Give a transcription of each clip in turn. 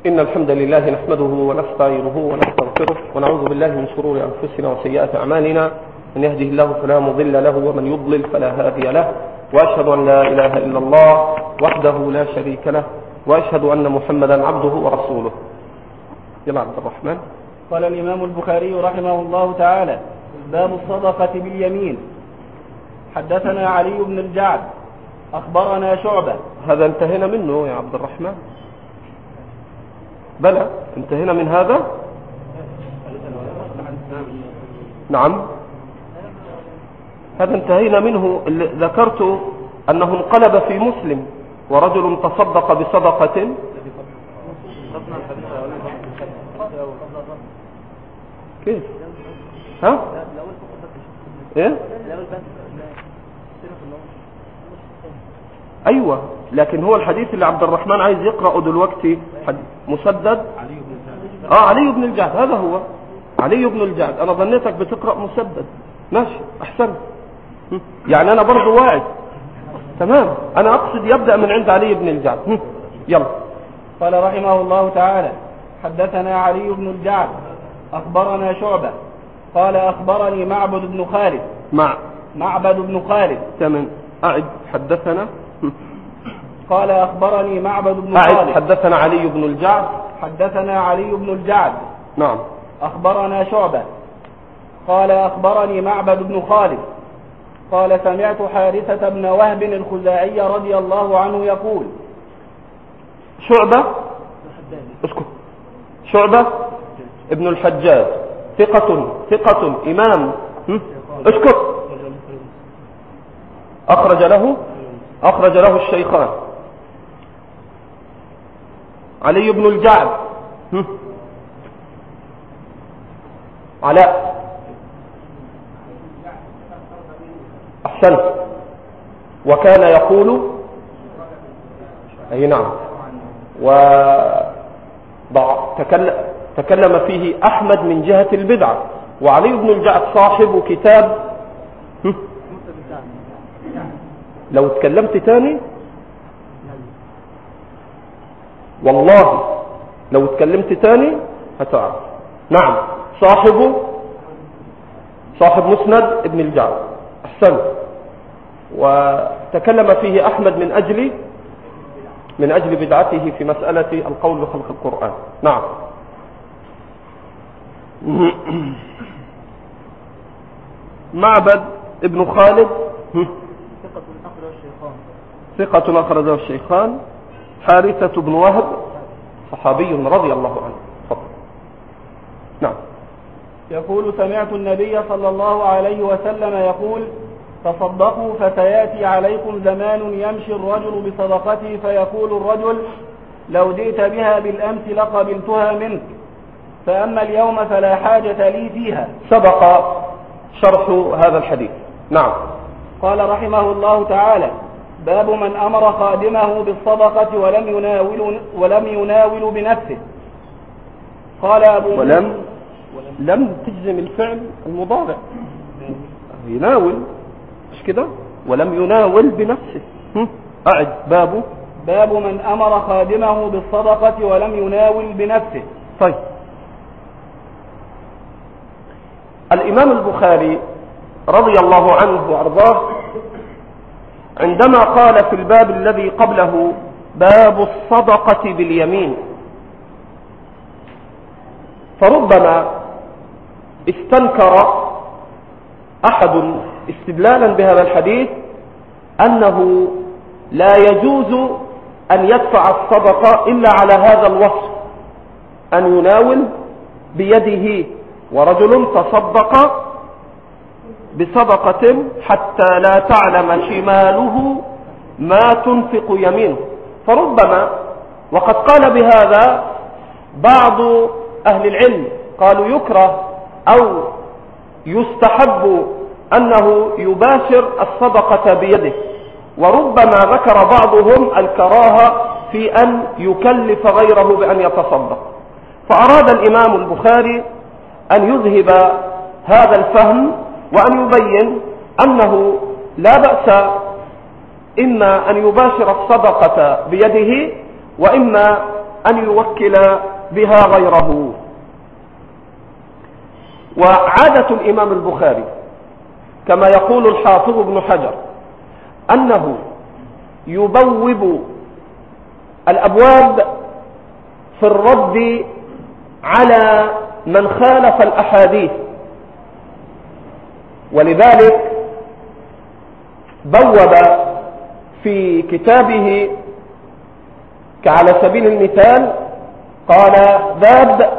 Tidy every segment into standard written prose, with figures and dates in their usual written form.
إن الحمد لله نحمده ونستعينه ونستغفره ونعوذ بالله من شرور أنفسنا وسيئات أعمالنا. من يهده الله فلا مضل له ومن يضلل فلا هادي له، وأشهد أن لا إله إلا الله وحده لا شريك له، وأشهد أن محمدا عبده ورسوله. يا عبد الرحمن. قال الإمام البخاري رحمه الله تعالى: باب الصدقة باليمين. حدثنا علي بن الجعد أخبرنا شعبة. هذا انتهينا منه يا عبد الرحمن؟ بلى انتهينا من هذا. نعم هذا انتهينا منه. اللي ذكرت أنه انقلب في مسلم: ورجل تصدق بصدقة. كيف؟ ها؟ ايه؟ ايوه، لكن هو الحديث اللي عبد الرحمن عايز يقرأه دلوقتي مسدد. علي بن الجعد، هذا هو علي بن الجعد. انا ظنيتك بتقرأ مسدد. ماشي، احسن. يعني انا برضو واعد. تمام، انا اقصد يبدأ من عند علي بن الجعد. يلا. قال رحمه الله تعالى: حدثنا علي بن الجعد أخبرنا شعبة قال أخبرني معبد بن خالد. معبد بن خالد. تمام، أعد. حدثنا قال أخبرني معبد بن خالد. حدثنا علي بن الجعد. حدثنا علي بن الجعد. نعم. أخبرنا شعبة قال أخبرني معبد بن خالد قال: سمعت حارثة بن وهب الخزاعي رضي الله عنه يقول. شعبة، اسكت. شعبة ابن الحجاج ثقة إمام. اسكت. أخرج له الشيخان. علي بن الجعد. علاء. أحسنت. وكان يقول. أي نعم. تكلم فيه أحمد من جهة البدعة. وعلي بن الجعد صاحب كتاب. لو تكلمت تاني والله لو تكلمت تاني هتعرف. نعم، صاحب مسند ابن الجعد. أحسن. وتكلم فيه أحمد من أجل بدعته في مسألة القول بخلق القرآن. نعم. معبد ابن خالد ثقة أخرجه الشيخان. حارثة بن وهب صحابي رضي الله عنه. فضل. نعم. يقول: سمعت النبي صلى الله عليه وسلم يقول: تصدقوا فسيأتي عليكم زمان يمشي الرجل بصدقته فيقول الرجل: لو جئت بها بالأمس لقبلتها منك، فأما اليوم فلا حاجة لي فيها. سبق شرح هذا الحديث. نعم. قال رحمه الله تعالى: باب من أمر خادمه بالصدقة ولم يناول بنفسه. قال أبو لم تجزم الفعل المضارع. يناول، مش كده؟ ولم يناول بنفسه. أعد. باب من أمر خادمه بالصدقة ولم يناول بنفسه. طيب، الإمام البخاري رضي الله عنه وأرضاه عندما قال في الباب الذي قبله: باب الصدقة باليمين، فربما استنكر أحد استدلالا بهذا الحديث أنه لا يجوز أن يدفع الصدقة إلا على هذا الوصف، أن يناول بيده. ورجل تصدق بصدقة حتى لا تعلم شماله ما تنفق يمينه. فربما، وقد قال بهذا بعض أهل العلم، قالوا يكره أو يستحب أنه يباشر الصدقة بيده. وربما ذكر بعضهم الكراهة في أن يكلف غيره بأن يتصدق. فأراد الإمام البخاري أن يذهب هذا الفهم وأن يبين أنه لا بأس إما أن يباشر الصدقة بيده، وإما أن يوكل بها غيره. وعادة الإمام البخاري كما يقول الحافظ ابن حجر أنه يبوب الأبواب في الرد على من خالف الأحاديث، ولذلك بوب في كتابه كعلى سبيل المثال قال باب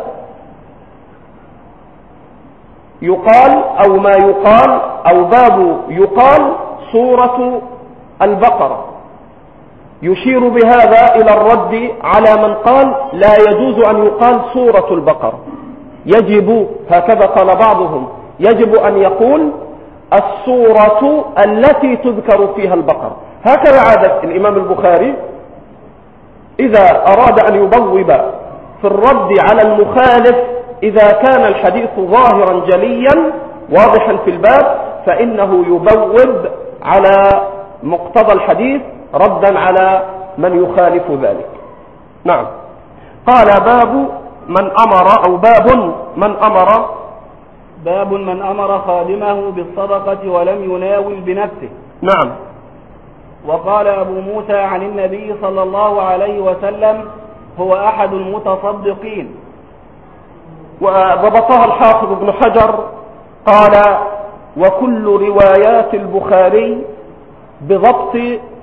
يقال أو ما يقال أو باب يقال سورة البقرة، يشير بهذا إلى الرد على من قال لا يجوز أن يقال سورة البقرة، يجب هكذا قال بعضهم يجب أن يقول السورة التي تذكر فيها البقرة. هكذا عادة الإمام البخاري إذا أراد أن يبوب في الرد على المخالف إذا كان الحديث ظاهرا جليا واضحا في الباب فإنه يبوب على مقتضى الحديث ردا على من يخالف ذلك. نعم. قال باب من أمر أو باب من أمر خادمه بالصدقة ولم يناول بنفسه. نعم. وقال أبو موسى عن النبي صلى الله عليه وسلم هو أحد المتصدقين. وضبطها الحافظ ابن حجر قال وكل روايات البخاري بضبط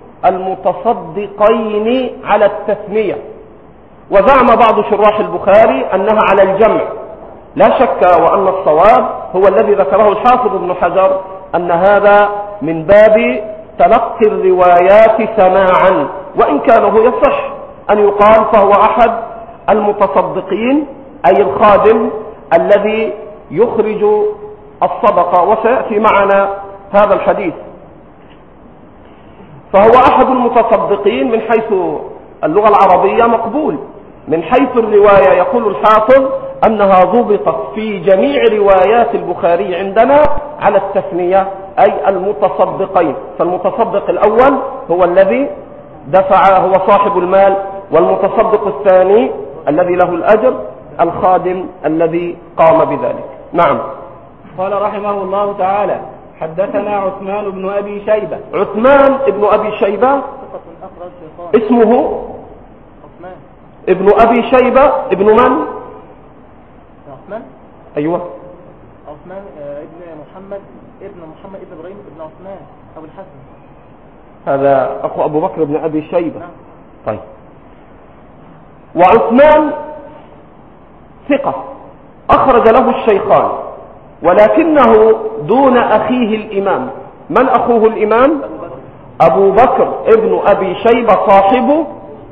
المتصدقين على التثنية، وزعم بعض شراح البخاري أنها على الجمع، لا شك وأن الصواب هو الذي ذكره الحافظ ابن حجر أن هذا من باب تلقي الروايات سماعا، وإن كان هو يصح أن يقال فهو أحد المتصدقين أي الخادم الذي يخرج الصدقة، وسيأتي معنا هذا الحديث. فهو أحد المتصدقين من حيث اللغة العربية مقبول، من حيث الرواية يقول الحافظ أنها ضبطت في جميع روايات البخاري عندنا على التثنية أي المتصدقين، فالمتصدق الأول هو الذي دفع هو صاحب المال، والمتصدق الثاني الذي له الأجر الخادم الذي قام بذلك. نعم. قال رحمه الله تعالى حدثنا عثمان بن أبي شيبة. عثمان بن أبي شيبة اسمه ابن أبي شيبة ابن من؟ عثمان. أيوة عثمان ابن محمد ابن إبراهيم ابن عثمان أبو الحسن، هذا أخو أبو بكر بن أبي شيبة. نعم. طيب. وعثمان ثقة أخرج له الشيخان، ولكنه دون أخيه الإمام. من أخوه الإمام؟ أبو بكر ابن أبي شيبة صاحب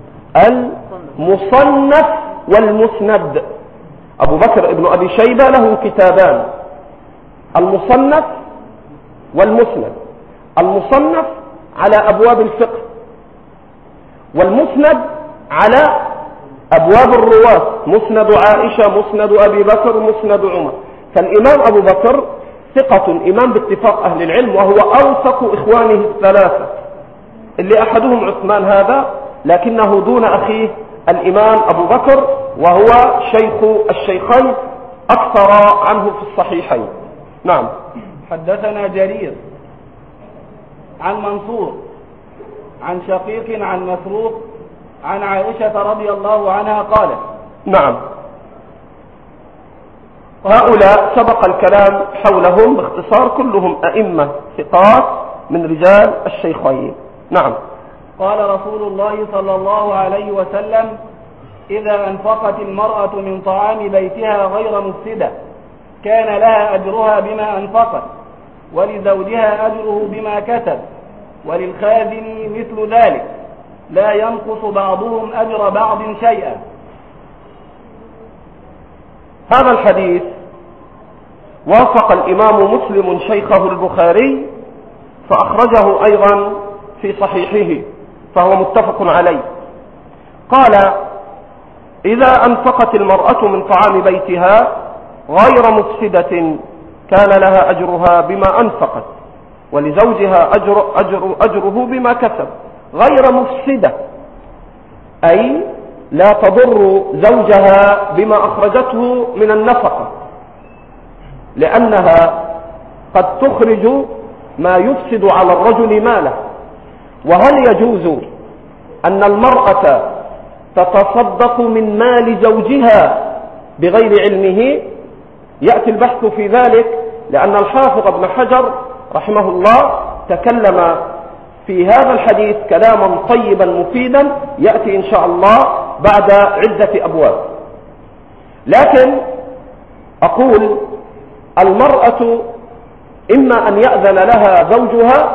المصنف والمسند. أبو بكر ابن أبي شيبة له كتابان، المصنف والمسند. المصنف على أبواب الفقه، والمسند على أبواب الرواة، مسند عائشة، مسند أبي بكر، مسند عمر. فالإمام أبو بكر ثقة إمام باتفاق أهل العلم، وهو أوثق إخوانه الثلاثة اللي أحدهم عثمان هذا، لكنه دون أخيه الإمام أبو بكر، وهو شيخ الشيخين أكثر عنه في الصحيحين. نعم. حدثنا جرير عن منصور عن شقيق عن مسروق عن عائشة رضي الله عنها قالت. نعم. هؤلاء سبق الكلام حولهم باختصار، كلهم أئمة ثقات من رجال الشيخين. نعم. قال رسول الله صلى الله عليه وسلم إذا أنفقت المرأة من طعام بيتها غير مفسدة كان لها أجرها بما أنفقت، ولزوجها أجره بما كسب، وللخازن مثل ذلك، لا ينقص بعضهم أجر بعض شيئا. هذا الحديث وافق الإمام مسلم شيخه البخاري فأخرجه أيضا في صحيحه، فهو متفق عليه. قال إذا أنفقت المرأة من طعام بيتها غير مفسدة كان لها أجرها بما أنفقت، ولزوجها أجره بما كسب. غير مفسدة أي لا تضر زوجها بما أخرجته من النفقة، لأنها قد تخرج ما يفسد على الرجل ماله. وهل يجوز أن المرأة تتصدق من مال زوجها بغير علمه؟ يأتي البحث في ذلك، لأن الحافظ ابن حجر رحمه الله تكلم في هذا الحديث كلاما طيبا مفيدا يأتي إن شاء الله بعد عدة أبواب. لكن أقول المرأة إما أن يأذن لها زوجها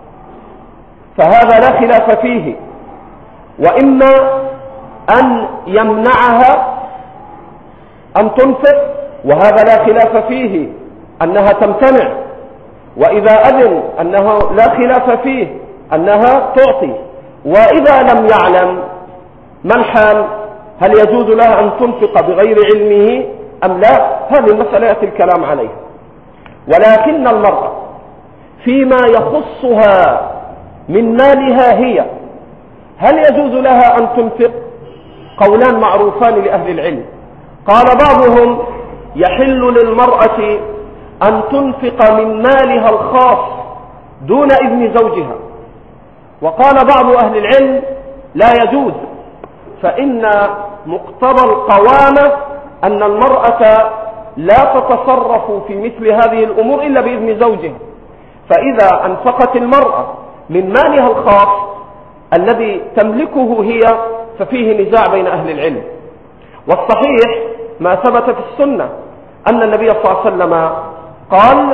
فهذا لا خلاف فيه، وإما أن يمنعها أن تنفق وهذا لا خلاف فيه أنها تمتنع، وإذا أذن أنه لا خلاف فيه أنها تعطي. وإذا لم يعلم ما الحال؟ هل يجوز لها أن تنفق بغير علمه أم لا؟ هذه المسألة يأتي الكلام عليها. ولكن المرأة فيما يخصها من مالها هي هل يجوز لها أن تنفق؟ قولان معروفان لأهل العلم. قال بعضهم يحل للمرأة أن تنفق من مالها الخاص دون إذن زوجها، وقال بعض أهل العلم لا يجوز، فإن مقتضى القوامة أن المرأة لا تتصرف في مثل هذه الأمور إلا بإذن زوجها. فإذا أنفقت المرأة من مالها الخاص الذي تملكه هي ففيه نزاع بين أهل العلم. والصحيح ما ثبت في السنة أن النبي صلى الله عليه وسلم قال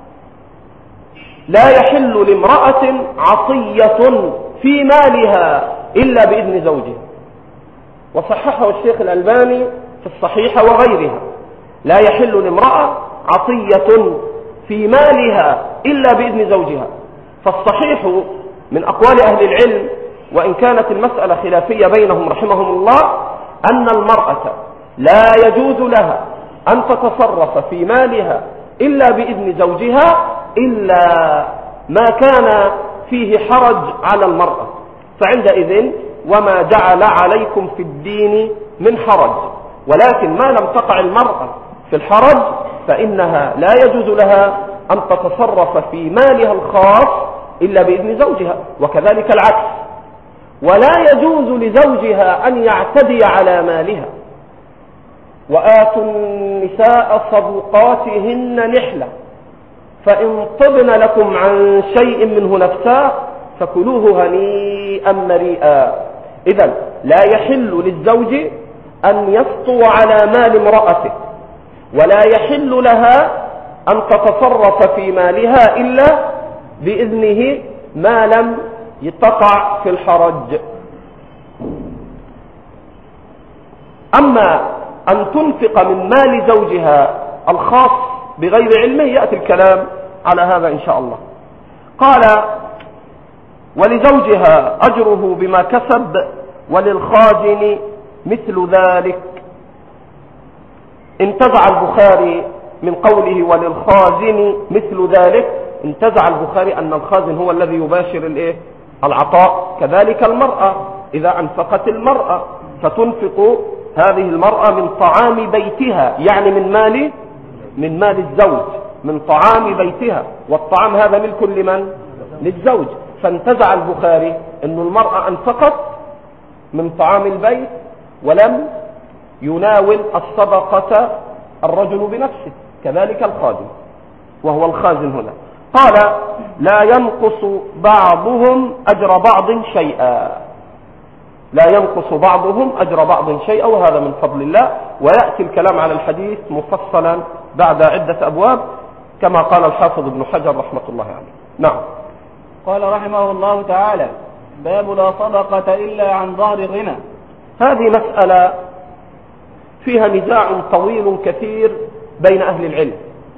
لا يحل لامرأة عطية في مالها إلا بإذن زوجها، وصححه الشيخ الألباني في الصحيح وغيرها. لا يحل لامرأة عطية في مالها إلا بإذن زوجها. فالصحيح من أقوال أهل العلم، وإن كانت المسألة خلافية بينهم رحمهم الله، أن المرأة لا يجوز لها أن تتصرف في مالها إلا بإذن زوجها إلا ما كان فيه حرج على المرأة، فعندئذ وما جعل عليكم في الدين من حرج. ولكن ما لم تقع المرأة في الحرج فإنها لا يجوز لها أن تتصرف في مالها الخاص إلا بإذن زوجها، وكذلك العكس. ولا يجوز لزوجها أن يعتدي على مالها. وآتوا النساء صدقاتهن نحلة فإن طبن لكم عن شيء منه نفسا فكلوه هنيئا مريئا. إذن لا يحل للزوج أن يسطو على مال امرأته، ولا يحل لها أن تتصرف في مالها إلا بإذنه ما لم تقع في الحرج. أما أن تنفق من مال زوجها الخاص بغير علمه يأتي الكلام على هذا إن شاء الله. قال ولزوجها أجره بما كسب وللخازن مثل ذلك. انتزع البخاري من قوله وللخازن مثل ذلك، انتزع البخاري أن الخازن هو الذي يباشر العطاء. كذلك المرأة إذا أنفقت المرأة فتنفق هذه المرأة من طعام بيتها، يعني من مال الزوج، من طعام بيتها، والطعام هذا ملك لمن؟ للزوج. فانتزع البخاري أن المرأة أنفقت من طعام البيت ولم يناول الصدقة الرجل بنفسه، كذلك الخادم وهو الخازن هنا. قال لا ينقص بعضهم أجر بعض شيئا، لا ينقص بعضهم أجر بعض شيئا، وهذا من فضل الله. ويأتي الكلام على الحديث مفصلا بعد عدة أبواب كما قال الحافظ ابن حجر رحمة الله عليه. نعم. قال رحمه الله تعالى باب لا صدقة إلا عن ظهر غنى. هذه مسألة فيها نزاع طويل كثير بين أهل العلم،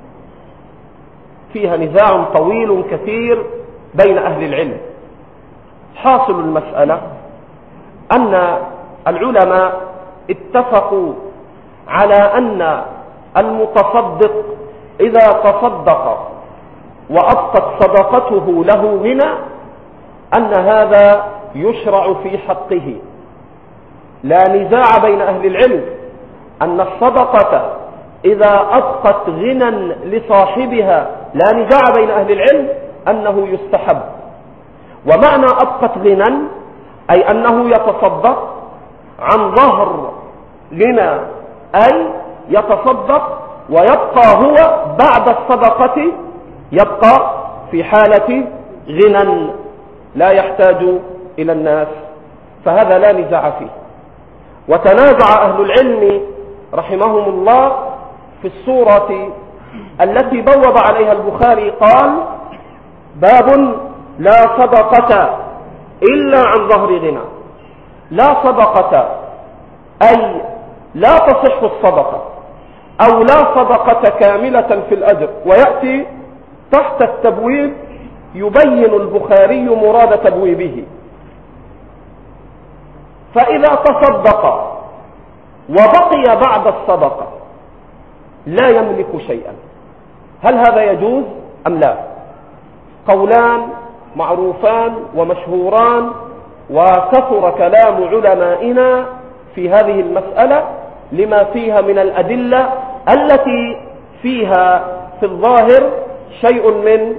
فيها نزاع طويل كثير بين أهل العلم. حاصل المسألة أن العلماء اتفقوا على أن المتصدق إذا تصدق وأبقت صدقته له غنى أن هذا يشرع في حقه، لا نزاع بين أهل العلم أن الصدقة إذا أبقت غنى لصاحبها، لا نزاع بين أهل العلم أنه يستحب. ومعنى أبقت غنى أي أنه يتصدق عن ظهر غنى، أي يتصدق ويبقى هو بعد الصدقة يبقى في حالة غنى لا يحتاج إلى الناس، فهذا لا نزاع فيه. وتنازع أهل العلم رحمهم الله في السورة التي بوب عليها البخاري، قال: باب لا صدقة إلا عن ظهر غنى. لا صدقة أي لا تصح الصدقة، أو لا صدقة كاملة في الأجر. ويأتي تحت التبويب يبين البخاري مراد تبويبه. فإذا تصدق وبقي بعد الصدقة لا يملك شيئا، هل هذا يجوز أم لا؟ قولان معروفان ومشهوران، وكثر كلام علمائنا في هذه المسألة لما فيها من الأدلة التي فيها في الظاهر شيء من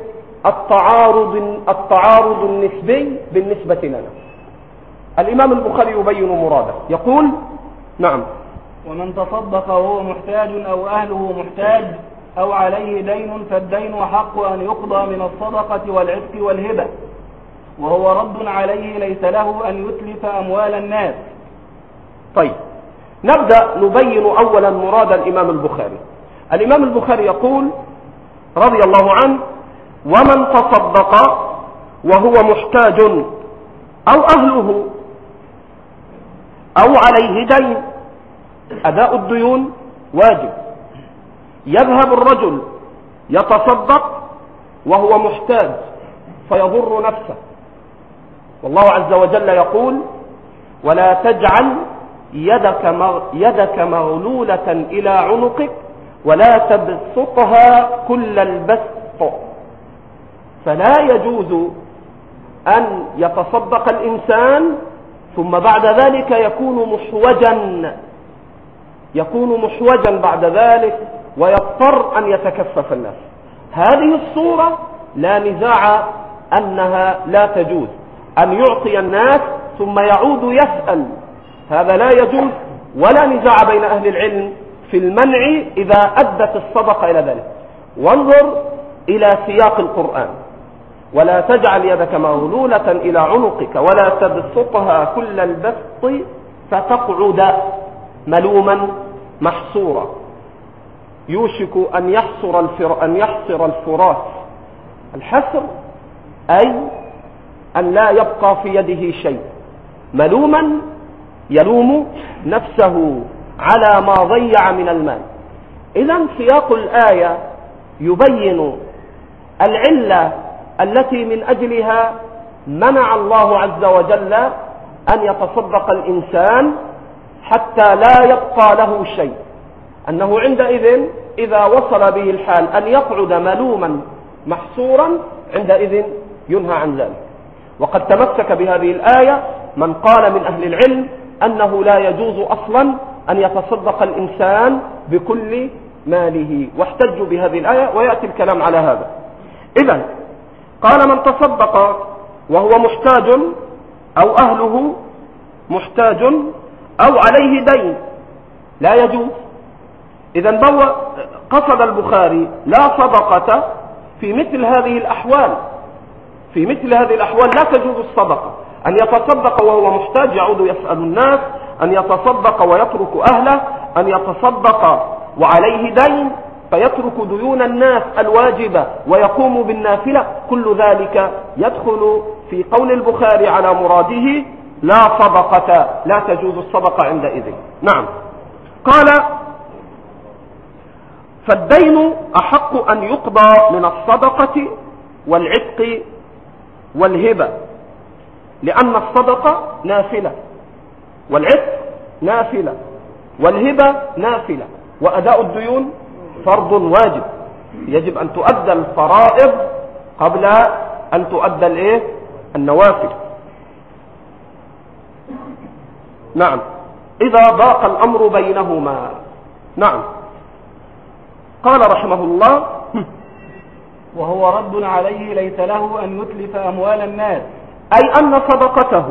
التعارض النسبي بالنسبة لنا. الإمام البخاري يبين مراده، يقول: نعم. ومن تصدق وهو محتاج أو أهله محتاج أو عليه دين فالدين حق أن يقضى من الصدقة والعتق والهبة، وهو رد عليه ليس له أن يتلف أموال الناس. طيب، نبدأ نبين أولا مراد الإمام البخاري. الإمام البخاري يقول رضي الله عنه: ومن تصدق وهو محتاج أو أهله أو عليه دين. أداء الديون واجب. يذهب الرجل يتصدق وهو محتاج فيضر نفسه، والله عز وجل يقول: ولا تجعل يدك مغلولة إلى عنقك ولا تبسطها كل البسط. فلا يجوز أن يتصدق الإنسان ثم بعد ذلك يكون محوجا بعد ذلك ويضطر أن يتكفف الناس. هذه الصورة لا نزاع أنها لا تجوز، أن يعطي الناس ثم يعود يسأل، هذا لا يجوز، ولا نزاع بين أهل العلم في المنع إذا أدت الصدقة إلى ذلك. وانظر إلى سياق القرآن: ولا تجعل يدك مغلولة إلى عنقك ولا تبسطها كل البسط فتقعد ملوما محصورا. يوشك أن يحصر الفراس. الحسر أي أن لا يبقى في يده شيء، ملوما يلوم نفسه على ما ضيع من المال. إذن سياق الآية يبين العلة التي من أجلها منع الله عز وجل أن يتصدق الإنسان حتى لا يبقى له شيء، أنه عندئذ إذا وصل به الحال أن يقعد ملوما محصورا عندئذ ينهى عن ذلك. وقد تمسك بهذه الآية من قال من أهل العلم أنه لا يجوز أصلا أن يتصدق الإنسان بكل ماله، واحتجوا بهذه الآية ويأتي الكلام على هذا. إذن قال: من تصدق وهو محتاج أو أهله محتاج أو عليه دين لا يجوز. إذن قصد البخاري لا صدقة في مثل هذه الأحوال. في مثل هذه الأحوال لا تجوز الصدقة. أن يتصدق وهو محتاج يعود يسأل الناس، أن يتصدق ويترك أهله، أن يتصدق وعليه دين فيترك ديون الناس الواجبة ويقوم بالنافلة، كل ذلك يدخل في قول البخاري على مراده: لا صدقة، لا تجوز الصدقة عندئذ. نعم. قال: فالدين أحق أن يقضى من الصدقة والعتق والهبة، لأن الصدقة نافلة والعتق نافلة والهبة نافلة، وأداء الديون فرض واجب. يجب أن تؤدى الفرائض قبل أن تؤدى النوافل. نعم. إذا ضاق الأمر بينهما. نعم. قال رحمه الله: وهو رد عليه ليس له أن يتلف أموال الناس، أي أن صدقته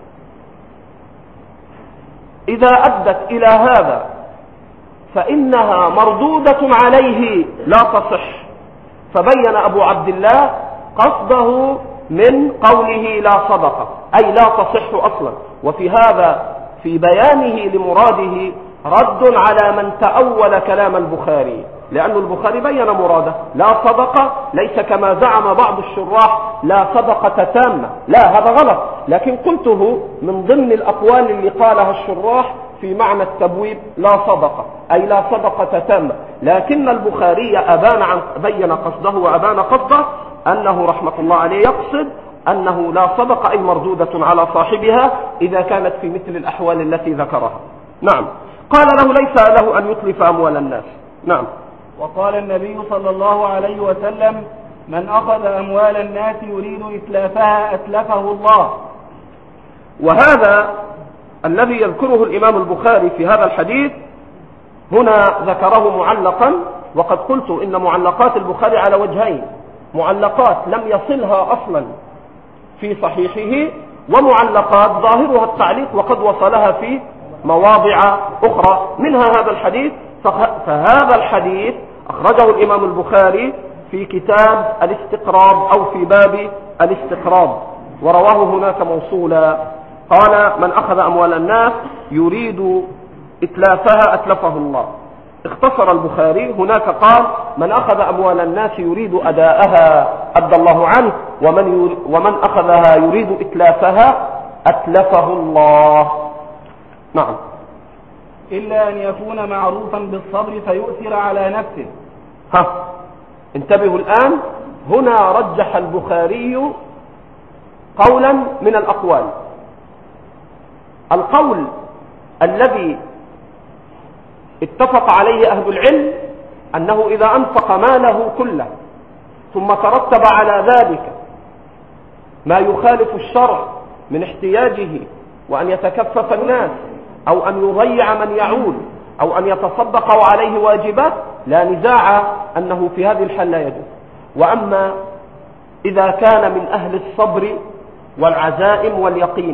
إذا أدت إلى هذا فإنها مردودة عليه لا تصح. فبين أبو عبد الله قصده من قوله لا صدقة، أي لا تصح أصلا. وفي هذا في بيانه لمراده رد على من تأول كلام البخاري، لأن البخاري بين مراده لا صدقة، ليس كما زعم بعض الشراح لا صدقة تامة، لا، هذا غلط. لكن قلته من ضمن الأقوال اللي قالها الشراح في معنى التبويب لا صدقة، أي لا صدقة تامة. لكن البخاري بين قصده وأبان قصده أنه رحمة الله عليه يقصد أنه لا صدقة، أي مردودة على صاحبها إذا كانت في مثل الأحوال التي ذكرها. نعم. قال له ليس له أن يتلف أموال الناس. نعم. وقال النبي صلى الله عليه وسلم: من أخذ أموال الناس يريد إتلافها أتلفه الله. وهذا الذي يذكره الإمام البخاري في هذا الحديث هنا ذكره معلقا، وقد قلت إن معلقات البخاري على وجهين: معلقات لم يصلها أصلا في صحيحه، ومعلقات ظاهرها التعليق وقد وصلها في مواضع أخرى، منها هذا الحديث. فهذا الحديث أخرجه الإمام البخاري في كتاب الاستقراض أو في باب الاستقراض، ورواه هناك موصولا. قال: من أخذ أموال الناس يريد إتلافها أتلفه الله. اختصر البخاري هناك قال: من أخذ أموال الناس يريد أداءها أدى الله عنه، ومن أخذها يريد إتلافها أتلفه الله. نعم. إلا أن يكون معروفا بالصبر فيؤثر على نفسه. انتبهوا الآن، هنا رجح البخاري قولا من الأقوال. القول الذي اتفق عليه أهل العلم أنه إذا أنفق ماله كله ثم ترتب على ذلك ما يخالف الشرع من احتياجه وأن يتكفف الناس أو أن يضيع من يعول أو أن يتصدق عليه واجبات، لا نزاع أنه في هذه الحال لا يجوز. وأما إذا كان من أهل الصبر والعزائم واليقين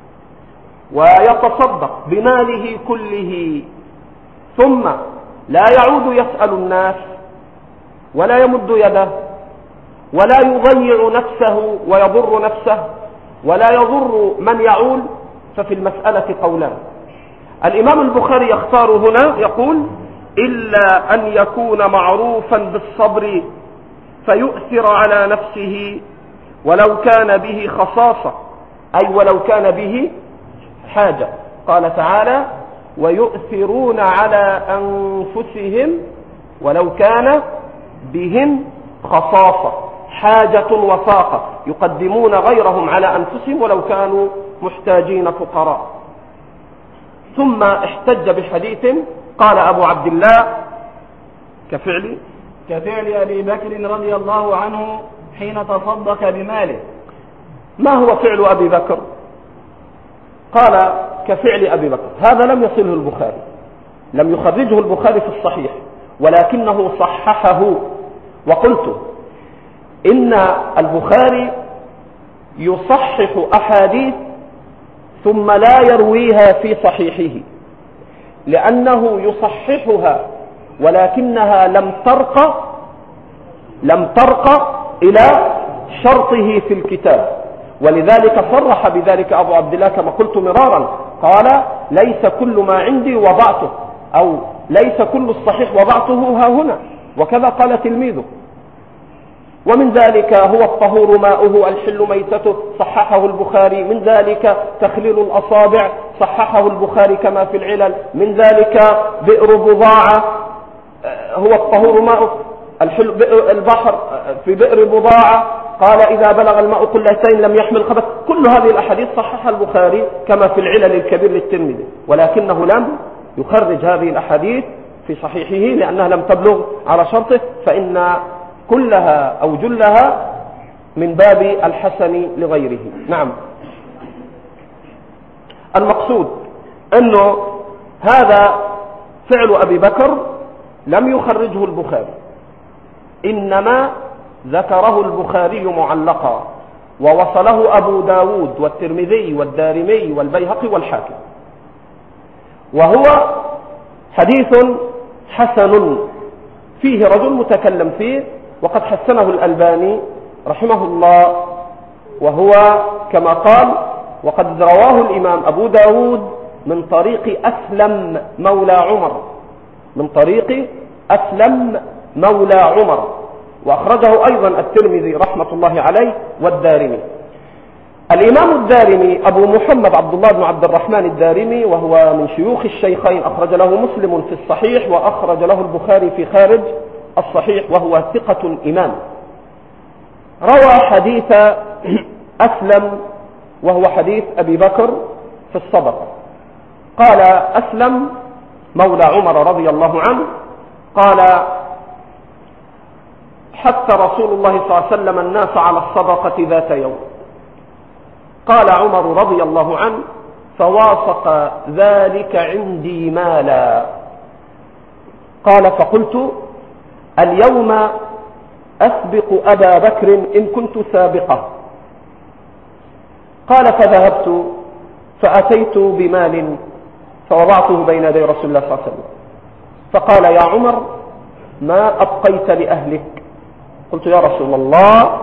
ويتصدق بماله كله ثم لا يعود يسأل الناس ولا يمد يده ولا يضيع نفسه ويضر نفسه ولا يضر من يعول، ففي المسألة قولان. الإمام البخاري يختار هنا يقول: إلا أن يكون معروفا بالصبر فيؤثر على نفسه ولو كان به خصاصة، أي ولو كان به حاجة. قال تعالى: ويؤثرون على أنفسهم ولو كان بهم خصاصة، حاجة وفاقة، يقدمون غيرهم على أنفسهم ولو كانوا محتاجين فقراء. ثم احتج بحديث قال أبو عبد الله: كفعل أبي بكر رضي الله عنه حين تصدق بماله. ما هو فعل أبي بكر؟ قال: كفعل أبي بكر. هذا لم يصله البخاري، لم يخرجه البخاري في الصحيح، ولكنه صححه. وقلت إن البخاري يصحح أحاديث ثم لا يرويها في صحيحه، لأنه يصححها ولكنها لم ترق إلى شرطه في الكتاب، ولذلك صرح بذلك أبو عبد الله كما قلت مرارا، قال: ليس كل ما عندي وضعته، أو ليس كل الصحيح وضعته ها هنا، وكذا قال تلميذه. ومن ذلك هو الطهور ماؤه الحل ميتته، صححه البخاري. من ذلك تخليل الأصابع، صححه البخاري كما في العلل. من ذلك بئر بضاعة، هو الطهور ماؤه الحل البحر في بئر بضاعة، قال: إذا بلغ الماء قلتين لم يحمل خبث. كل هذه الأحاديث صححها البخاري كما في العلل الكبير للترمذي، ولكنه لم يخرج هذه الأحاديث في صحيحه لأنها لم تبلغ على شرطه، فإن كلها أو جلها من باب الحسن لغيره. نعم. المقصود أنه هذا فعل أبي بكر لم يخرجه البخاري، إنما ذكره البخاري معلقا، ووصله أبو داود والترمذي والدارمي والبيهقي والحاكم، وهو حديث حسن فيه رجل متكلم فيه، وقد حسنه الألباني رحمه الله، وهو كما قال: وقد رواه الإمام أبو داود من طريق أسلم مولى عمر، من طريق أسلم مولى عمر، وأخرجه أيضا الترمذي رحمة الله عليه والدارمي. الإمام الدارمي أبو محمد عبد الله بن عبد الرحمن الدارمي، وهو من شيوخ الشيخين، أخرج له مسلم في الصحيح وأخرج له البخاري في خارج الصحيح، وهو ثقة إمام. روى حديث أسلم وهو حديث أبي بكر في الصدقة. قال أسلم مولى عمر رضي الله عنه قال: حث رسول الله صلى الله عليه وسلم الناس على الصدقة ذات يوم. قال عمر رضي الله عنه: فوافق ذلك عندي مالا. قال: فقلت: اليوم أسبق أبا بكر إن كنت سابقه. قال: فذهبت فأتيت بمال فوضعته بين يدي رسول الله صلى الله عليه وسلم، فقال: يا عمر، ما أبقيت لأهلك؟ قلت: يا رسول الله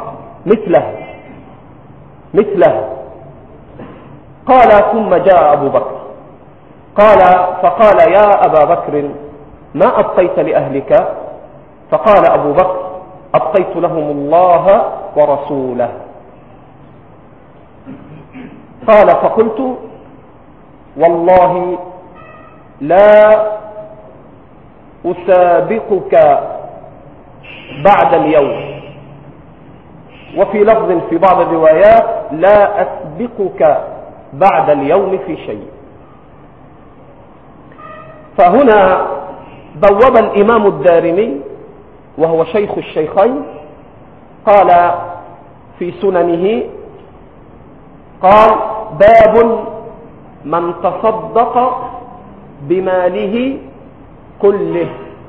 مثله. قال: ثم جاء أبو بكر فقال: يا أبا بكر، ما أبقيت لأهلك؟ فقال أبو بكر: أبقيت لهم الله ورسوله. قال: فقلت: والله لا أسابقك بعد اليوم، وفي لفظ في بعض الروايات: لا أسبقك بعد اليوم في شيء. فهنا بوب الإمام الدارمي وهو شيخ الشيخين، قال في سننه، قال: باب من تصدق بماله كله.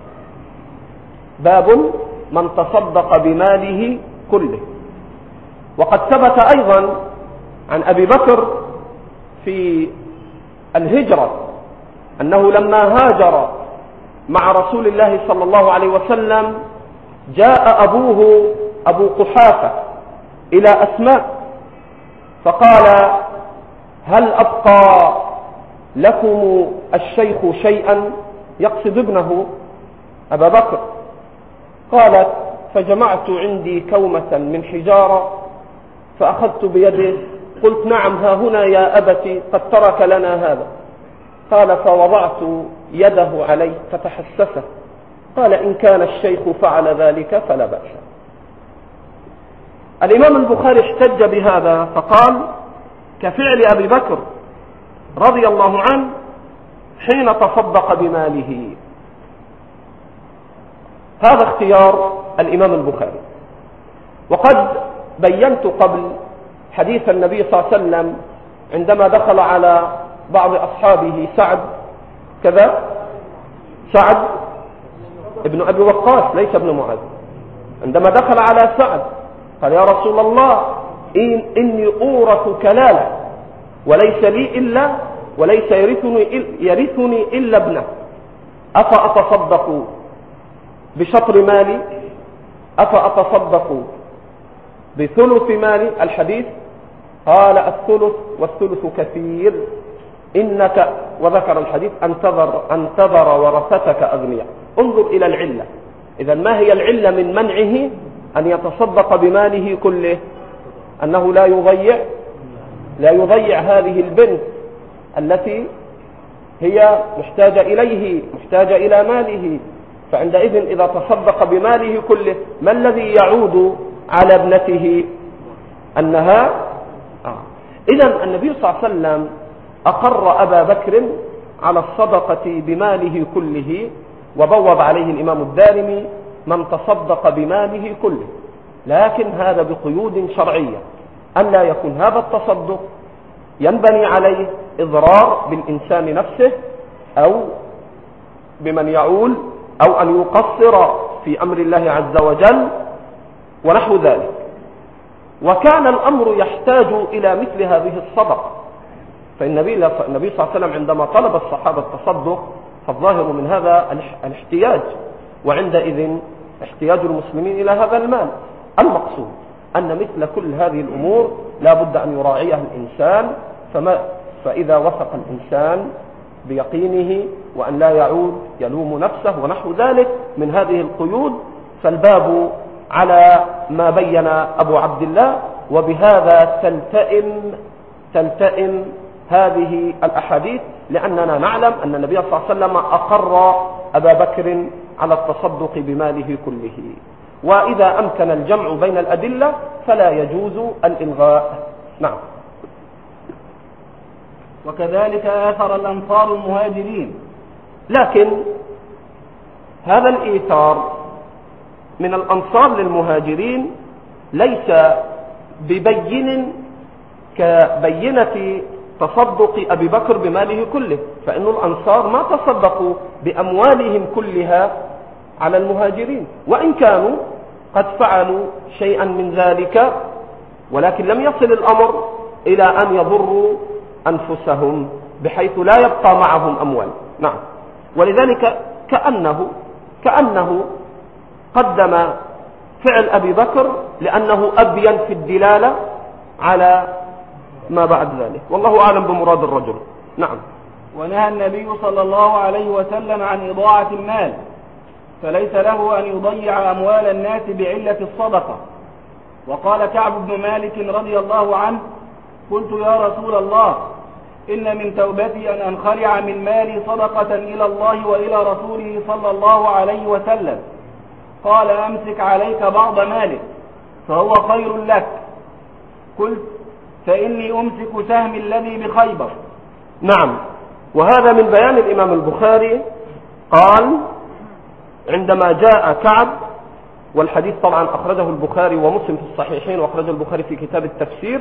باب من تصدق بماله كله. وقد ثبت أيضا عن أبي بكر في الهجرة أنه لما هاجر مع رسول الله صلى الله عليه وسلم جاء أبوه أبو قحافة إلى أسماء فقال: هل أبقى لكم الشيخ شيئا؟ يقصد ابنه أبا بكر. قالت: فجمعت عندي كومة من حجارة فأخذت بيده، قلت: نعم، ها هنا يا أبتي، قد ترك لنا هذا. قال: فوضعت يده عليه فتحسسه. قال: إن كان الشيخ فعل ذلك فلا بأس. الإمام البخاري احتج بهذا فقال: كفعل أبي بكر رضي الله عنه حين تصدق بماله. هذا اختيار الإمام البخاري. وقد بينت قبل حديث النبي صلى الله عليه وسلم عندما دخل على بعض أصحابه سعد ابن أبي وقاص، ليس ابن معاذ. عندما دخل على سعد قال: يا رسول الله، إني أورث كلالة وليس يرثني إلا ابنه، أفأتصدق بشطر مالي؟ أفأتصدق بثلث مالي؟ الحديث قال: الثلث والثلث كثير، إنك، وذكر الحديث: أنتظر ورثتك أغنياء. انظر إلى العلة. إذا ما هي العلة من منعه أن يتصدق بماله كله؟ أنه لا يضيع هذه البنت التي هي محتاجة إليه، محتاجة إلى ماله. فعندئذ إذا تصدق بماله كله، ما الذي يعود على ابنته؟ أنها إذن النبي صلى الله عليه وسلم أقر أبا بكر على الصدقة بماله كله، وبوب عليه الإمام الدارمي: من تصدق بماله كله، لكن هذا بقيود شرعية، أن لا يكون هذا التصدق ينبني عليه إضرار بالإنسان نفسه، أو بمن يعول أو أن يقصر في أمر الله عز وجل ونحو ذلك. وكان الأمر يحتاج إلى مثل هذه الصدقة، فالنبي صلى الله عليه وسلم عندما طلب الصحابة التصدق فالظاهر من هذا الاحتياج، وعندئذ احتياج المسلمين إلى هذا المال. المقصود أن مثل كل هذه الأمور لا بد أن يراعيها الإنسان، فإذا وثق الإنسان بيقينه وأن لا يعود يلوم نفسه ونحو ذلك من هذه القيود، فالباب على ما بين أبو عبد الله، وبهذا تلتئم هذه الأحاديث، لأننا نعلم أن النبي صلى الله عليه وسلم أقر أبا بكر على التصدق بماله كله، وإذا أمكن الجمع بين الأدلة فلا يجوز الإلغاء. نعم. وكذلك آثر الأنصار المهاجرين، لكن هذا الإيثار من الأنصار للمهاجرين ليس ببين كبينة تصدق أبي بكر بماله كله، فإن الأنصار ما تصدقوا بأموالهم كلها على المهاجرين، وإن كانوا قد فعلوا شيئا من ذلك، ولكن لم يصل الأمر إلى أن يضروا أنفسهم بحيث لا يبقى معهم أموال. نعم. ولذلك كأنه قدم فعل أبي بكر لأنه أبين في الدلالة على ما بعد ذلك، والله أعلم بمراد الرجل. نعم. ونهى النبي صلى الله عليه وسلم عن إضاعة المال، فليس له أن يضيع أموال الناس بعلة الصدقة. وقال كعب بن مالك رضي الله عنه: قلت يا رسول الله، إن من توبتي أن أنخلع من مالي صدقة إلى الله وإلى رسوله صلى الله عليه وسلم. قال: أمسك عليك بعض مالك فهو خير لك. قلت: فإني أمسك سهمي الذي بخيبر. نعم. وهذا من بيان الإمام البخاري، قال عندما جاء كعب، والحديث طبعا أخرجه البخاري ومسلم في الصحيحين، وأخرجه البخاري في كتاب التفسير،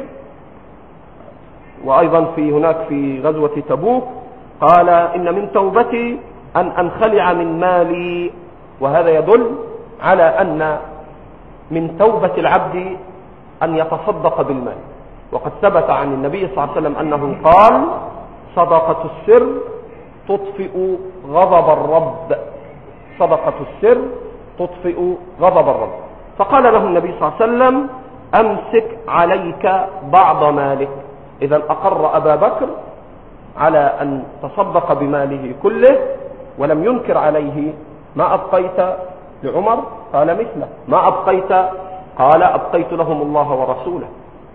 وأيضا هناك في غزوة تبوك، قال: إن من توبتي أن أنخلع من مالي. وهذا يدل على أن من توبة العبد أن يتصدق بالمال، وقد ثبت عن النبي صلى الله عليه وسلم أنه قال: صدقة السر تطفئ غضب الرب. صدقة السر تطفئ غضب الرب. فقال له النبي صلى الله عليه وسلم: أمسك عليك بعض مالك. إذا أقر أبا بكر على أن تصدق بماله كله، ولم ينكر عليه: ما أبقيت لعمر؟ قال مثله. ما أبقيت؟ قال: أبقيت لهم الله ورسوله.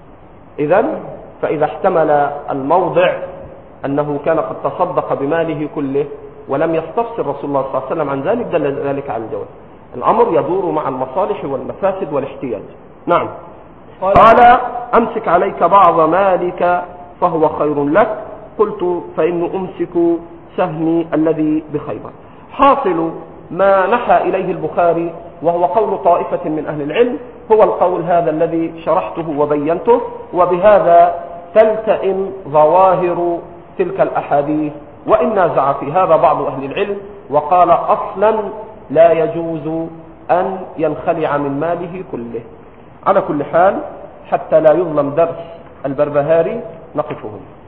فإذا احتمل الموضع أنه كان قد تصدق بماله كله ولم يستفسر رسول الله صلى الله عليه وسلم عن ذلك، دل ذلك على الجواز. الأمر يدور مع المصالح والمفاسد والاحتياج. نعم. قال: أمسك عليك بعض مالك فهو خير لك. قلت: فإن أمسك سهمي الذي بخيبر. حاصل ما نحى إليه البخاري، وهو قول طائفة من أهل العلم، هو القول هذا الذي شرحته وبينته، وبهذا تلتئم ظواهر تلك الأحاديث. وإن نازع في هذا بعض أهل العلم وقال: أصلا لا يجوز أن ينخلع من ماله كله. على كل حال، حتى لا يظلم درس البربهاري، نقف هنا.